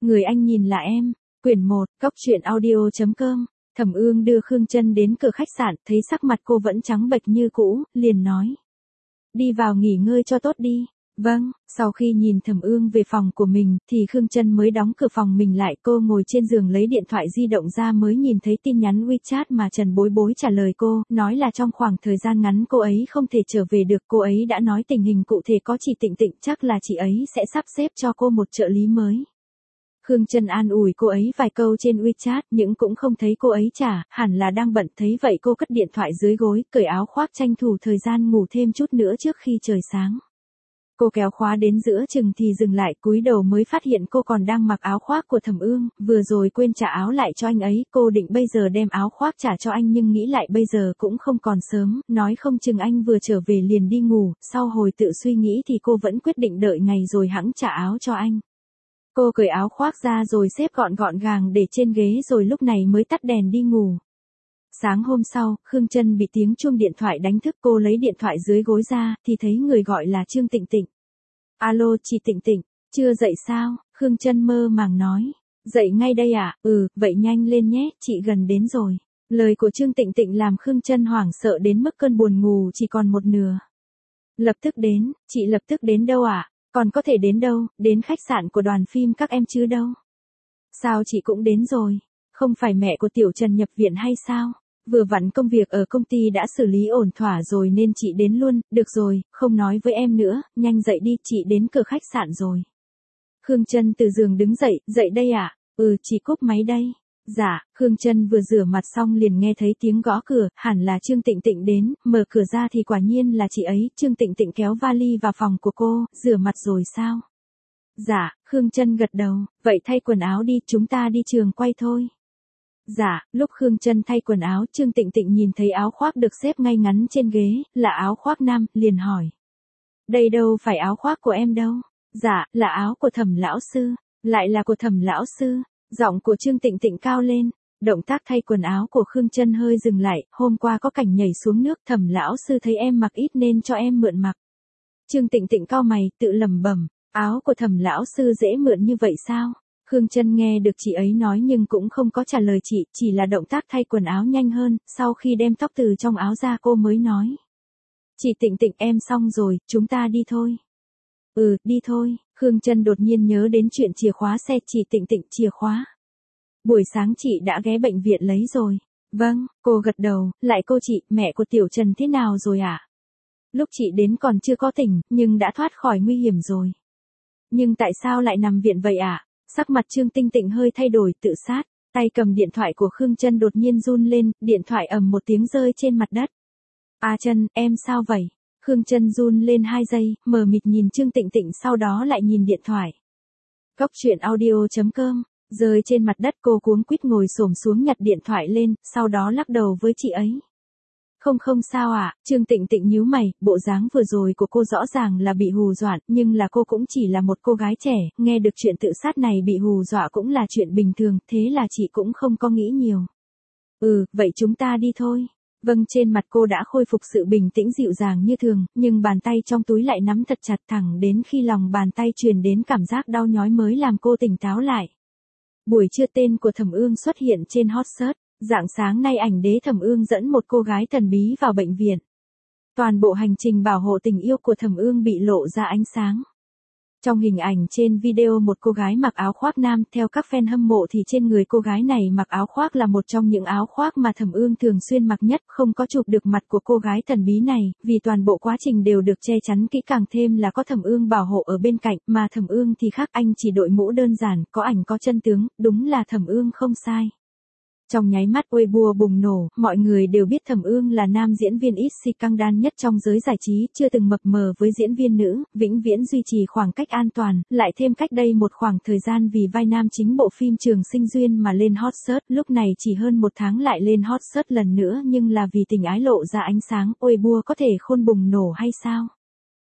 Người anh nhìn là em. Quyển 1, Cóc truyện audio.com. Thẩm Ương đưa Khương Chân đến cửa khách sạn, thấy sắc mặt cô vẫn trắng bệch như cũ, liền nói. Đi vào nghỉ ngơi cho tốt đi. Vâng, sau khi nhìn Thẩm Ương về phòng của mình, thì Khương Chân mới đóng cửa phòng mình lại. Cô ngồi trên giường lấy điện thoại di động ra mới nhìn thấy tin nhắn WeChat mà Trần Bối Bối trả lời cô, nói là trong khoảng thời gian ngắn cô ấy không thể trở về được. Cô ấy đã nói tình hình cụ thể có chị Tịnh Tịnh, chắc là chị ấy sẽ sắp xếp cho cô một trợ lý mới. Khương Chân an ủi cô ấy vài câu trên WeChat nhưng cũng không thấy cô ấy trả, hẳn là đang bận. Thấy vậy cô cất điện thoại dưới gối, cởi áo khoác tranh thủ thời gian ngủ thêm chút nữa trước khi trời sáng. Cô kéo khóa đến giữa chừng thì dừng lại, cúi đầu mới phát hiện cô còn đang mặc áo khoác của Thẩm Ương, vừa rồi quên trả áo lại cho anh ấy. Cô định bây giờ đem áo khoác trả cho anh nhưng nghĩ lại bây giờ cũng không còn sớm, nói không chừng anh vừa trở về liền đi ngủ. Sau hồi tự suy nghĩ thì cô vẫn quyết định đợi ngày rồi hẵng trả áo cho anh. Cô cởi áo khoác ra rồi xếp gọn gọn gàng để trên ghế rồi lúc này mới tắt đèn đi ngủ. Sáng hôm sau, Khương Chân bị tiếng chuông điện thoại đánh thức. Cô lấy điện thoại dưới gối ra, thì thấy người gọi là Trương Tịnh Tịnh. Alo chị Tịnh Tịnh, chưa dậy sao? Khương Chân mơ màng nói. Dậy ngay đây ạ, vậy nhanh lên nhé, chị gần đến rồi. Lời của Trương Tịnh Tịnh làm Khương Chân hoảng sợ đến mức cơn buồn ngủ chỉ còn một nửa. Lập tức đến, chị lập tức đến đâu ạ? Còn có thể đến đâu, đến khách sạn của đoàn phim các em chứ đâu. Sao chị cũng đến rồi? Không phải mẹ của Tiểu Trần nhập viện hay sao? Vừa vặn công việc ở công ty đã xử lý ổn thỏa rồi nên chị đến luôn. Được rồi, không nói với em nữa, nhanh dậy đi, chị đến cửa khách sạn rồi. Khương Chân từ giường đứng dậy, dậy đây ạ. Chị cúp máy đây. Dạ, Khương Chân vừa rửa mặt xong liền nghe thấy tiếng gõ cửa, hẳn là Trương Tịnh Tịnh đến. Mở cửa ra thì quả nhiên là chị ấy. Trương Tịnh Tịnh kéo vali vào phòng của cô. Rửa mặt rồi sao? Dạ, Khương Chân gật đầu. Vậy thay quần áo đi, chúng ta đi trường quay thôi. Dạ, lúc Khương Chân thay quần áo, Trương Tịnh Tịnh nhìn thấy áo khoác được xếp ngay ngắn trên ghế, là áo khoác nam, liền hỏi. Đây đâu phải áo khoác của em đâu. Dạ, là áo của Thẩm lão sư. Lại là của Thẩm lão sư. Giọng của Trương Tịnh Tịnh cao lên. Động tác thay quần áo của Khương Chân hơi dừng lại. Hôm qua có cảnh nhảy xuống nước, Thẩm lão sư thấy em mặc ít nên cho em mượn mặc. Trương Tịnh Tịnh cau mày, tự lẩm bẩm, áo của Thẩm lão sư dễ mượn như vậy sao? Khương Chân nghe được chị ấy nói nhưng cũng không có trả lời chị, chỉ là động tác thay quần áo nhanh hơn. Sau khi đem tóc từ trong áo ra cô mới nói. Chị Tịnh Tịnh, em xong rồi, chúng ta đi thôi. Đi thôi. Khương Chân đột nhiên nhớ đến chuyện chìa khóa xe. Chị Tịnh Tịnh, chìa khóa. Buổi sáng chị đã ghé bệnh viện lấy rồi. Vâng, cô gật đầu. Lại cô chị, mẹ của Tiểu Trần thế nào rồi ạ? Lúc chị đến còn chưa có tỉnh, nhưng đã thoát khỏi nguy hiểm rồi. Nhưng tại sao lại nằm viện vậy ạ? Sắc mặt Trương Tịnh Tịnh hơi thay đổi, tự sát. Tay cầm điện thoại của Khương Chân đột nhiên run lên, điện thoại ầm một tiếng rơi trên mặt đất. Chân, em sao vậy? Khương Chân run lên 2 giây, mờ mịt nhìn Trương Tịnh Tịnh sau đó lại nhìn điện thoại. Cóc truyện audio.com. Rơi trên mặt đất cô cuống quýt ngồi xổm xuống nhặt điện thoại lên, sau đó lắc đầu với chị ấy. Không sao ạ. Trương Tịnh Tịnh nhíu mày, bộ dáng vừa rồi của cô rõ ràng là bị hù dọa, nhưng là cô cũng chỉ là một cô gái trẻ, nghe được chuyện tự sát này bị hù dọa cũng là chuyện bình thường, thế là chị cũng không có nghĩ nhiều. Vậy chúng ta đi thôi. Vâng, trên mặt cô đã khôi phục sự bình tĩnh dịu dàng như thường, nhưng bàn tay trong túi lại nắm thật chặt thẳng đến khi lòng bàn tay truyền đến cảm giác đau nhói mới làm cô tỉnh táo lại. Buổi trưa tên của Thẩm Ương xuất hiện trên hot search. Rạng sáng nay ảnh đế Thẩm Ương dẫn một cô gái thần bí vào bệnh viện. Toàn bộ hành trình bảo hộ tình yêu của Thẩm Ương bị lộ ra ánh sáng. Trong hình ảnh trên video một cô gái mặc áo khoác nam, theo các fan hâm mộ thì trên người cô gái này mặc áo khoác là một trong những áo khoác mà Thẩm Ương thường xuyên mặc nhất, không có chụp được mặt của cô gái thần bí này, vì toàn bộ quá trình đều được che chắn kỹ càng, thêm là có Thẩm Ương bảo hộ ở bên cạnh, mà Thẩm Ương thì khác, anh chỉ đội mũ đơn giản, có ảnh có chân tướng, đúng là Thẩm Ương không sai. Trong nháy mắt Weibo bùng nổ, mọi người đều biết Thẩm Ương là nam diễn viên ít si căng đan nhất trong giới giải trí, chưa từng mập mờ với diễn viên nữ, vĩnh viễn duy trì khoảng cách an toàn, lại thêm cách đây một khoảng thời gian vì vai nam chính bộ phim Trường Sinh Duyên mà lên hot search, lúc này chỉ hơn 1 tháng lại lên hot search lần nữa, nhưng là vì tình ái lộ ra ánh sáng, Weibo có thể khôn bùng nổ hay sao?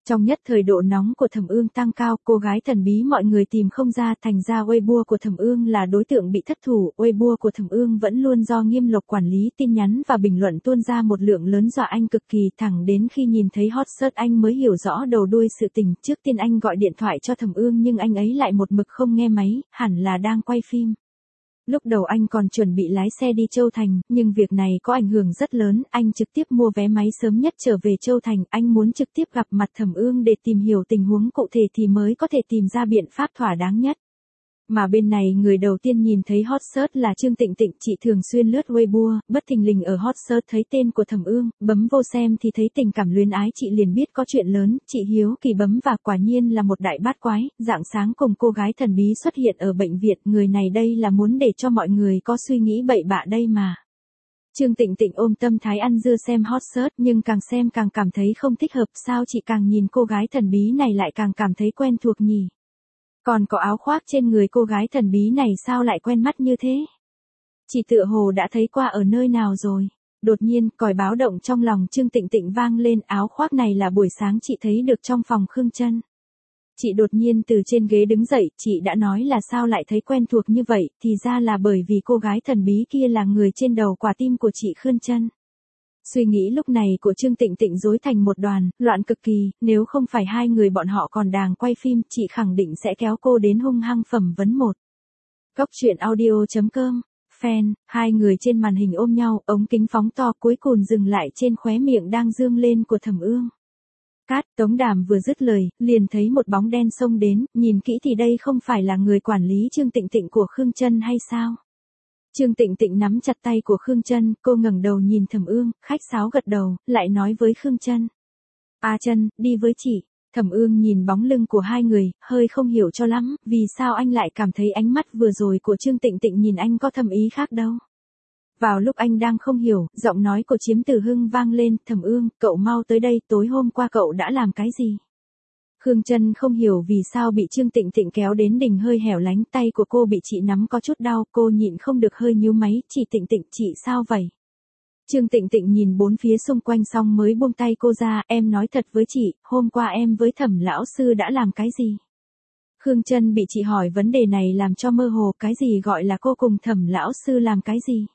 Trong nhất thời độ nóng của Thẩm Ương tăng cao, cô gái thần bí mọi người tìm không ra, thành ra Weibo của Thẩm Ương là đối tượng bị thất thủ. Weibo của Thẩm Ương vẫn luôn do Nghiêm Lộc quản lý, tin nhắn và bình luận tuôn ra một lượng lớn dọa anh cực kỳ, thẳng đến khi nhìn thấy hot search anh mới hiểu rõ đầu đuôi sự tình. Trước tiên anh gọi điện thoại cho Thẩm Ương nhưng anh ấy lại một mực không nghe máy, hẳn là đang quay phim. Lúc đầu anh còn chuẩn bị lái xe đi Châu Thành, nhưng việc này có ảnh hưởng rất lớn, anh trực tiếp mua vé máy sớm nhất trở về Châu Thành, anh muốn trực tiếp gặp mặt Thẩm Ương để tìm hiểu tình huống cụ thể thì mới có thể tìm ra biện pháp thỏa đáng nhất. Mà bên này người đầu tiên nhìn thấy hot search là Trương Tịnh Tịnh, chị thường xuyên lướt Weibo, bất thình lình ở hot search thấy tên của Thẩm Ương, bấm vô xem thì thấy tình cảm luyến ái, chị liền biết có chuyện lớn, chị hiếu kỳ bấm và quả nhiên là một đại bát quái, rạng sáng cùng cô gái thần bí xuất hiện ở bệnh viện, người này đây là muốn để cho mọi người có suy nghĩ bậy bạ đây mà. Trương Tịnh Tịnh ôm tâm thái ăn dưa xem hot search nhưng càng xem càng cảm thấy không thích hợp, sao chị càng nhìn cô gái thần bí này lại càng cảm thấy quen thuộc nhỉ? Còn có áo khoác trên người cô gái thần bí này sao lại quen mắt như thế? Chị tựa hồ đã thấy qua ở nơi nào rồi. Đột nhiên, còi báo động trong lòng Trương Tịnh Tịnh vang lên, áo khoác này là buổi sáng chị thấy được trong phòng Khương Chân. Chị đột nhiên từ trên ghế đứng dậy, chị đã nói là sao lại thấy quen thuộc như vậy, thì ra là bởi vì cô gái thần bí kia là người trên đầu quả tim của chị Khương Chân. Suy nghĩ lúc này của Trương Tịnh Tịnh rối thành một đoàn, loạn cực kỳ, nếu không phải hai người bọn họ còn đang quay phim, chị khẳng định sẽ kéo cô đến hung hăng phẩm vấn một. Cốc truyện audio.com, fan, hai người trên màn hình ôm nhau, ống kính phóng to cuối cùng dừng lại trên khóe miệng đang dương lên của Thẩm Ương. Cát, Tống Đàm vừa dứt lời, liền thấy một bóng đen xông đến, nhìn kỹ thì đây không phải là người quản lý Trương Tịnh Tịnh của Khương Chân hay sao? Trương Tịnh Tịnh nắm chặt tay của Khương Chân, cô ngẩng đầu nhìn Thẩm Ương, khách sáo gật đầu, lại nói với Khương Chân: "A Chân, đi với chị." Thẩm Ương nhìn bóng lưng của hai người, hơi không hiểu cho lắm, vì sao anh lại cảm thấy ánh mắt vừa rồi của Trương Tịnh Tịnh nhìn anh có thâm ý khác đâu. Vào lúc anh đang không hiểu, giọng nói của Chiếm Tử Hưng vang lên, "Thẩm Ương, cậu mau tới đây, tối hôm qua cậu đã làm cái gì?" Khương Chân không hiểu vì sao bị Trương Tịnh Tịnh kéo đến đỉnh hơi hẻo lánh, tay của cô bị chị nắm có chút đau, cô nhịn không được hơi nhíu máy, "Chị Tịnh Tịnh, chị sao vậy?" Trương Tịnh Tịnh nhìn bốn phía xung quanh xong mới buông tay cô ra, "Em nói thật với chị, hôm qua em với Thẩm lão sư đã làm cái gì?" Khương Chân bị chị hỏi vấn đề này làm cho mơ hồ, cái gì gọi là cô cùng Thẩm lão sư làm cái gì?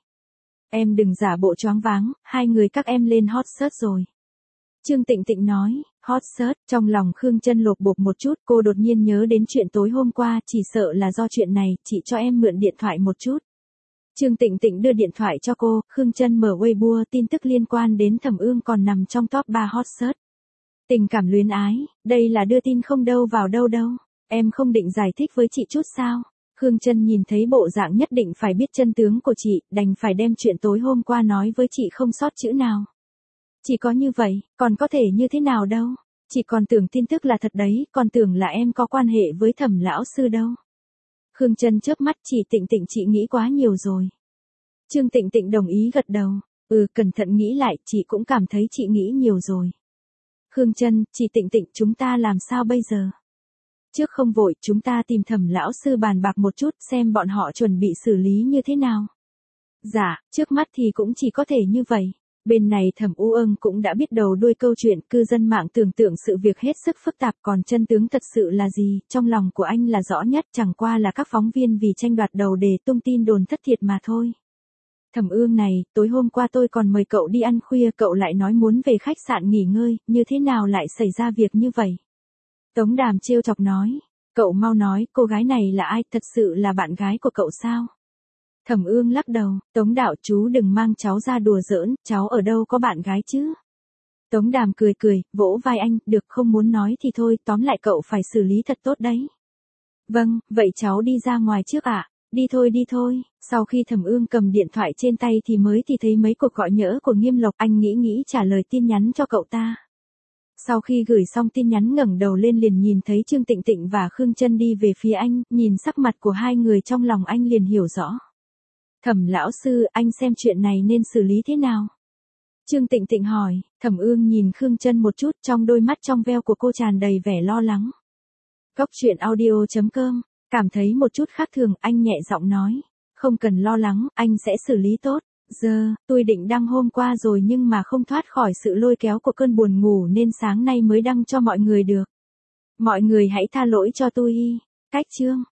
Em đừng giả bộ choáng váng, hai người các em lên hot search rồi. Trương Tịnh Tịnh nói, hot search, trong lòng Khương Chân lột bột một chút, cô đột nhiên nhớ đến chuyện tối hôm qua, chỉ sợ là do chuyện này, chị cho em mượn điện thoại một chút. Trương Tịnh Tịnh đưa điện thoại cho cô, Khương Chân mở Weibo, tin tức liên quan đến Thẩm Ương còn nằm trong top 3 hot search. Tình cảm luyến ái, đây là đưa tin không đâu vào đâu đâu, em không định giải thích với chị chút sao? Khương Chân nhìn thấy bộ dạng nhất định phải biết chân tướng của chị, đành phải đem chuyện tối hôm qua nói với chị không sót chữ nào. Chỉ có như vậy, còn có thể như thế nào đâu? Chị còn tưởng tin tức là thật đấy, còn tưởng là em có quan hệ với Thẩm lão sư đâu. Khương Chân chớp mắt, "Chị Tịnh Tịnh, chị nghĩ quá nhiều rồi." Trương Tịnh Tịnh đồng ý gật đầu, cẩn thận nghĩ lại, chị cũng cảm thấy chị nghĩ nhiều rồi. Khương Chân, "Chị Tịnh Tịnh, chúng ta làm sao bây giờ?" "Trước không vội, chúng ta tìm Thẩm lão sư bàn bạc một chút, xem bọn họ chuẩn bị xử lý như thế nào." "Dạ, trước mắt thì cũng chỉ có thể như vậy." Bên này Thẩm U Ưng cũng đã biết đầu đuôi câu chuyện, cư dân mạng tưởng tượng sự việc hết sức phức tạp, còn chân tướng thật sự là gì, trong lòng của anh là rõ nhất, chẳng qua là các phóng viên vì tranh đoạt đầu đề tung tin đồn thất thiệt mà thôi. "Thẩm Ương này, tối hôm qua tôi còn mời cậu đi ăn khuya, cậu lại nói muốn về khách sạn nghỉ ngơi, như thế nào lại xảy ra việc như vậy?" Tống Đàm trêu chọc nói, "Cậu mau nói, cô gái này là ai, thật sự là bạn gái của cậu sao?" Thẩm Ương lắc đầu, "Tống đạo, chú đừng mang cháu ra đùa giỡn, cháu ở đâu có bạn gái chứ." Tống Đàm cười cười, vỗ vai anh, "Được, không muốn nói thì thôi, tóm lại cậu phải xử lý thật tốt đấy." "Vâng, vậy cháu đi ra ngoài trước ạ." Đi thôi đi thôi." Sau khi Thẩm Ương cầm điện thoại trên tay thì thấy mấy cuộc gọi nhỡ của Nghiêm Lộc, anh nghĩ trả lời tin nhắn cho cậu ta. Sau khi gửi xong tin nhắn ngẩng đầu lên liền nhìn thấy Trương Tịnh Tịnh và Khương Chân đi về phía anh, nhìn sắc mặt của hai người trong lòng anh liền hiểu rõ. "Thẩm lão sư, anh xem chuyện này nên xử lý thế nào?" Trương Tịnh Tịnh hỏi. Thẩm Ương nhìn Khương Chân một chút, trong đôi mắt trong veo của cô tràn đầy vẻ lo lắng. Cốc truyện audio.com, cảm thấy một chút khác thường, anh nhẹ giọng nói, "Không cần lo lắng, anh sẽ xử lý tốt." Giờ, tôi định đăng hôm qua rồi nhưng mà không thoát khỏi sự lôi kéo của cơn buồn ngủ nên sáng nay mới đăng cho mọi người được. Mọi người hãy tha lỗi cho tôi. Cách chương